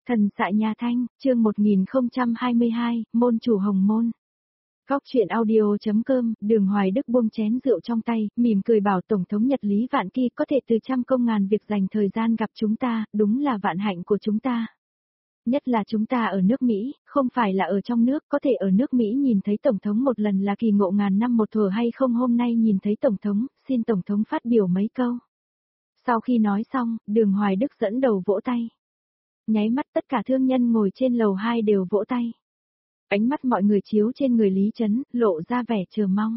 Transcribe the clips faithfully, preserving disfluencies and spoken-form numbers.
Thần xạ nhà Thanh, chương một nghìn không trăm hai mươi hai, môn chủ hồng môn. Góc chuyện audio.com, Đường Hoài Đức buông chén rượu trong tay, mỉm cười bảo Tổng thống Nhật Lý Vạn Kỳ có thể từ trăm công ngàn việc dành thời gian gặp chúng ta, đúng là vạn hạnh của chúng ta. Nhất là chúng ta ở nước Mỹ, không phải là ở trong nước, có thể ở nước Mỹ nhìn thấy Tổng thống một lần là kỳ ngộ ngàn năm một thuở hay không, hôm nay nhìn thấy Tổng thống, xin Tổng thống phát biểu mấy câu. Sau khi nói xong, Đường Hoài Đức dẫn đầu vỗ tay. Nháy mắt tất cả thương nhân ngồi trên lầu hai đều vỗ tay. Ánh mắt mọi người chiếu trên người Lý Chấn, lộ ra vẻ chờ mong.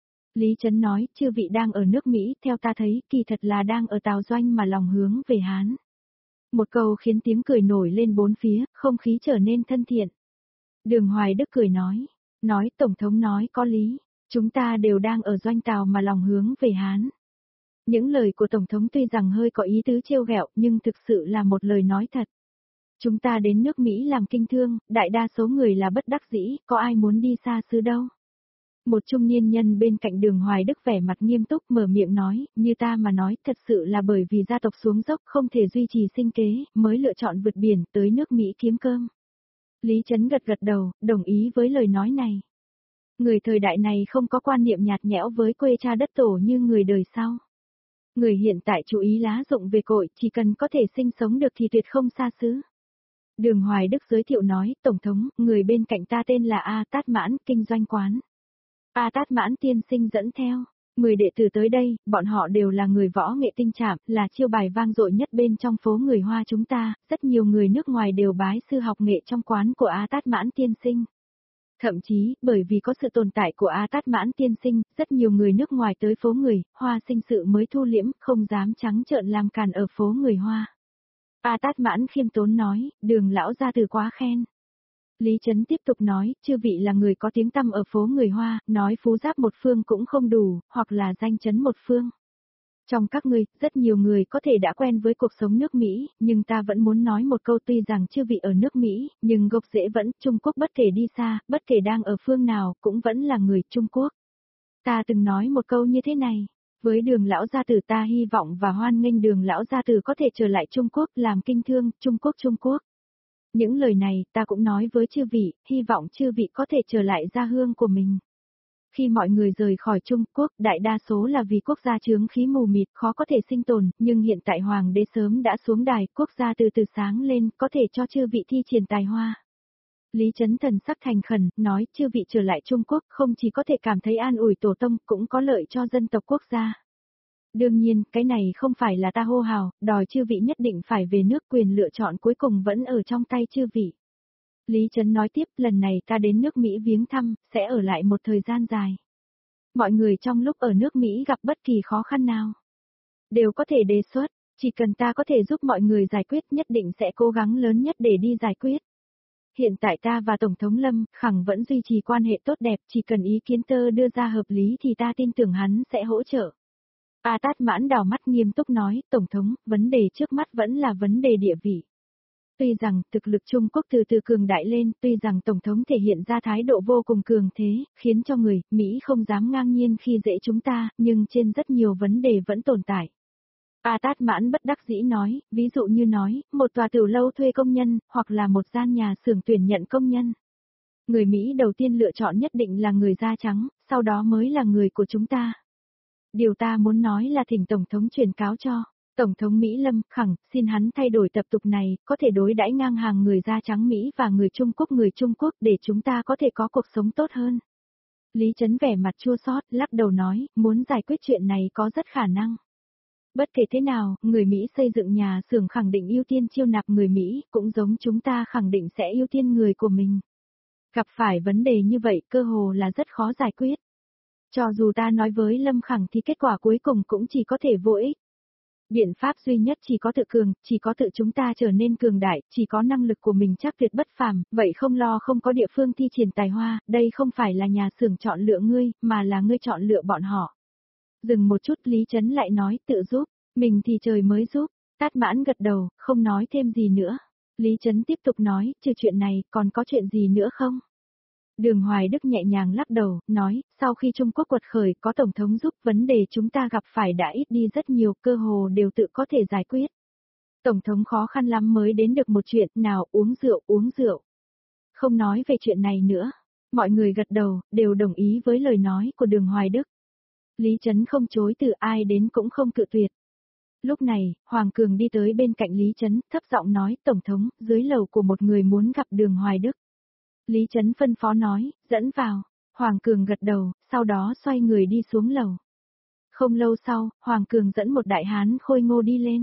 Lý Chấn nói, chư vị đang ở nước Mỹ, theo ta thấy, kỳ thật là đang ở Tào Doanh mà lòng hướng về Hán. Một câu khiến tiếng cười nổi lên bốn phía, không khí trở nên thân thiện. Đường Hoài Đức cười nói, nói Tổng thống nói có lý, chúng ta đều đang ở Doanh Tào mà lòng hướng về Hán. Những lời của Tổng thống tuy rằng hơi có ý tứ trêu ghẹo, nhưng thực sự là một lời nói thật. Chúng ta đến nước Mỹ làm kinh thương, đại đa số người là bất đắc dĩ, có ai muốn đi xa xứ đâu. Một trung niên nhân bên cạnh Đường Hoài Đức vẻ mặt nghiêm túc mở miệng nói, như ta mà nói, thật sự là bởi vì gia tộc xuống dốc không thể duy trì sinh kế, mới lựa chọn vượt biển tới nước Mỹ kiếm cơm. Lý Chấn gật gật đầu, đồng ý với lời nói này. Người thời đại này không có quan niệm nhạt nhẽo với quê cha đất tổ như người đời sau. Người hiện tại chú ý lá dụng về cội, chỉ cần có thể sinh sống được thì tuyệt không xa xứ. Đường Hoài Đức giới thiệu nói, Tổng thống, người bên cạnh ta tên là A Tát Mãn, kinh doanh quán. A Tát Mãn tiên sinh dẫn theo, mười đệ tử tới đây, bọn họ đều là người võ nghệ tinh trảm, là chiêu bài vang dội nhất bên trong phố người Hoa chúng ta, rất nhiều người nước ngoài đều bái sư học nghệ trong quán của A Tát Mãn tiên sinh. Thậm chí, bởi vì có sự tồn tại của A Tát Mãn tiên sinh, rất nhiều người nước ngoài tới phố người Hoa sinh sự mới thu liễm, không dám trắng trợn làm càn ở phố người Hoa. A Tát Mãn khiêm tốn nói, Đường lão gia từ quá khen. Lý Chấn tiếp tục nói, chư vị là người có tiếng tăm ở phố người Hoa, nói phú giáp một phương cũng không đủ, hoặc là danh chấn một phương. Trong các ngươi, rất nhiều người có thể đã quen với cuộc sống nước Mỹ, nhưng ta vẫn muốn nói một câu, tuy rằng chư vị ở nước Mỹ, nhưng gốc rễ vẫn, Trung Quốc bất kể đi xa, bất kể đang ở phương nào, cũng vẫn là người Trung Quốc. Ta từng nói một câu như thế này. Với Đường lão gia tử ta hy vọng và hoan nghênh Đường lão gia tử có thể trở lại Trung Quốc làm kinh thương, Trung Quốc Trung Quốc. Những lời này ta cũng nói với chư vị, hy vọng chư vị có thể trở lại gia hương của mình. Khi mọi người rời khỏi Trung Quốc, đại đa số là vì quốc gia chướng khí mù mịt khó có thể sinh tồn, nhưng hiện tại Hoàng đế sớm đã xuống đài, quốc gia từ từ sáng lên, có thể cho chư vị thi triển tài hoa. Lý Chấn thần sắc thành khẩn, nói chư vị trở lại Trung Quốc không chỉ có thể cảm thấy an ủi tổ tông, cũng có lợi cho dân tộc quốc gia. Đương nhiên, cái này không phải là ta hô hào, đòi chư vị nhất định phải về nước, quyền lựa chọn cuối cùng vẫn ở trong tay chư vị. Lý Chấn nói tiếp, lần này ta đến nước Mỹ viếng thăm, sẽ ở lại một thời gian dài. Mọi người trong lúc ở nước Mỹ gặp bất kỳ khó khăn nào, đều có thể đề xuất, chỉ cần ta có thể giúp mọi người giải quyết nhất định sẽ cố gắng lớn nhất để đi giải quyết. Hiện tại ta và Tổng thống Lâm Khẳng vẫn duy trì quan hệ tốt đẹp, chỉ cần ý kiến tơ đưa ra hợp lý thì ta tin tưởng hắn sẽ hỗ trợ. A Tát Mãn đào mắt nghiêm túc nói, Tổng thống, vấn đề trước mắt vẫn là vấn đề địa vị. Tuy rằng thực lực Trung Quốc từ từ cường đại lên, tuy rằng Tổng thống thể hiện ra thái độ vô cùng cường thế, khiến cho người Mỹ không dám ngang nhiên khi dễ chúng ta, nhưng trên rất nhiều vấn đề vẫn tồn tại. A Tát Mãn bất đắc dĩ nói, ví dụ như nói, một tòa tiểu lâu thuê công nhân, hoặc là một gian nhà xưởng tuyển nhận công nhân. Người Mỹ đầu tiên lựa chọn nhất định là người da trắng, sau đó mới là người của chúng ta. Điều ta muốn nói là thỉnh Tổng thống truyền cáo cho Tổng thống Mỹ Lâm Khẳng, xin hắn thay đổi tập tục này, có thể đối đãi ngang hàng người da trắng Mỹ và người Trung Quốc người Trung Quốc để chúng ta có thể có cuộc sống tốt hơn. Lý Chấn vẻ mặt chua xót, lắc đầu nói, muốn giải quyết chuyện này có rất khả năng. Bất kể thế nào, người Mỹ xây dựng nhà xưởng khẳng định ưu tiên chiêu nạp người Mỹ, cũng giống chúng ta khẳng định sẽ ưu tiên người của mình. Gặp phải vấn đề như vậy cơ hồ là rất khó giải quyết. Cho dù ta nói với Lâm Khẳng thì kết quả cuối cùng cũng chỉ có thể vô ích. Biện pháp duy nhất chỉ có tự cường, chỉ có tự chúng ta trở nên cường đại, chỉ có năng lực của mình chắc tuyệt bất phàm, vậy không lo không có địa phương thi triển tài hoa, đây không phải là nhà xưởng chọn lựa ngươi, mà là ngươi chọn lựa bọn họ. Dừng một chút Lý Chấn lại nói tự giúp, mình thì trời mới giúp, Tát Mãn gật đầu, không nói thêm gì nữa. Lý Chấn tiếp tục nói, trừ chuyện này, còn có chuyện gì nữa không? Đường Hoài Đức nhẹ nhàng lắc đầu, nói, sau khi Trung Quốc quật khởi có Tổng thống giúp vấn đề chúng ta gặp phải đã ít đi rất nhiều, cơ hồ đều tự có thể giải quyết. Tổng thống khó khăn lắm mới đến được một chuyện, nào uống rượu uống rượu. Không nói về chuyện này nữa. Mọi người gật đầu, đều đồng ý với lời nói của Đường Hoài Đức. Lý Trấn không chối từ, ai đến cũng không cự tuyệt. Lúc này, Hoàng Cường đi tới bên cạnh Lý Trấn, thấp giọng nói, Tổng thống, dưới lầu của một người muốn gặp Đường Hoài Đức. Lý Trấn phân phó nói, dẫn vào. Hoàng Cường gật đầu, sau đó xoay người đi xuống lầu. Không lâu sau, Hoàng Cường dẫn một đại hán khôi ngô đi lên.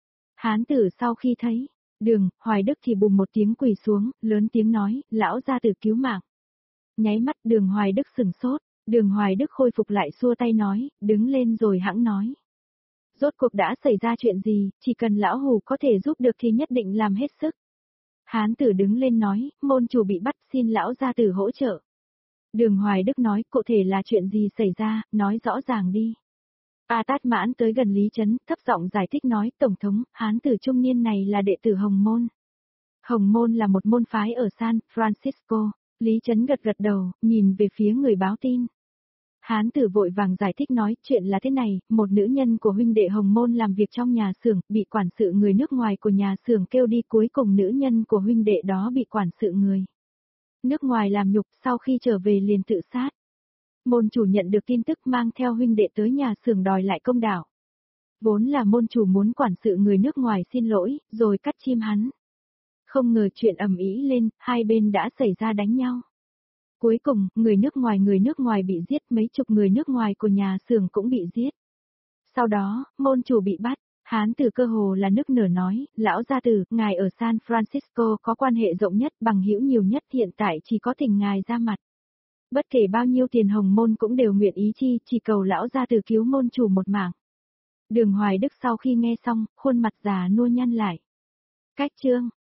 Hán tử sau khi thấy Đường Hoài Đức thì bùm một tiếng quỳ xuống, lớn tiếng nói, lão gia tử cứu mạng. Nháy mắt Đường Hoài Đức sửng sốt, Đường Hoài Đức khôi phục lại xua tay nói, đứng lên rồi hãng nói. Rốt cuộc đã xảy ra chuyện gì, chỉ cần lão hù có thể giúp được thì nhất định làm hết sức. Hán tử đứng lên nói, môn chủ bị bắt, xin lão gia tử hỗ trợ. Đường Hoài Đức nói, cụ thể là chuyện gì xảy ra, nói rõ ràng đi. A Tát Mãn tới gần Lý Trấn, thấp giọng giải thích nói, Tổng thống, hán tử trung niên này là đệ tử Hồng Môn. Hồng Môn là một môn phái ở San Francisco. Lý Trấn gật gật đầu, nhìn về phía người báo tin. Hán tử vội vàng giải thích nói, chuyện là thế này, một nữ nhân của huynh đệ Hồng Môn làm việc trong nhà xưởng, bị quản sự người nước ngoài của nhà xưởng kêu đi, cuối cùng nữ nhân của huynh đệ đó bị quản sự người nước ngoài làm nhục, sau khi trở về liền tự sát. Môn chủ nhận được tin tức mang theo huynh đệ tới nhà xưởng đòi lại công đạo. Vốn là môn chủ muốn quản sự người nước ngoài xin lỗi, rồi cắt chim hắn. Không ngờ chuyện ầm ĩ lên, hai bên đã xảy ra đánh nhau. Cuối cùng, người nước ngoài người nước ngoài bị giết, mấy chục người nước ngoài của nhà xưởng cũng bị giết. Sau đó, môn chủ bị bắt, hán tử cơ hồ là nức nở nói, lão gia tử, ngài ở San Francisco có quan hệ rộng nhất, bằng hữu nhiều nhất, hiện tại chỉ có thỉnh ngài ra mặt. Bất kể bao nhiêu tiền Hồng Môn cũng đều nguyện ý chi, chỉ cầu lão gia tử cứu môn chủ một mạng. Đường Hoài Đức sau khi nghe xong, khuôn mặt già nua nhăn lại. Cách chương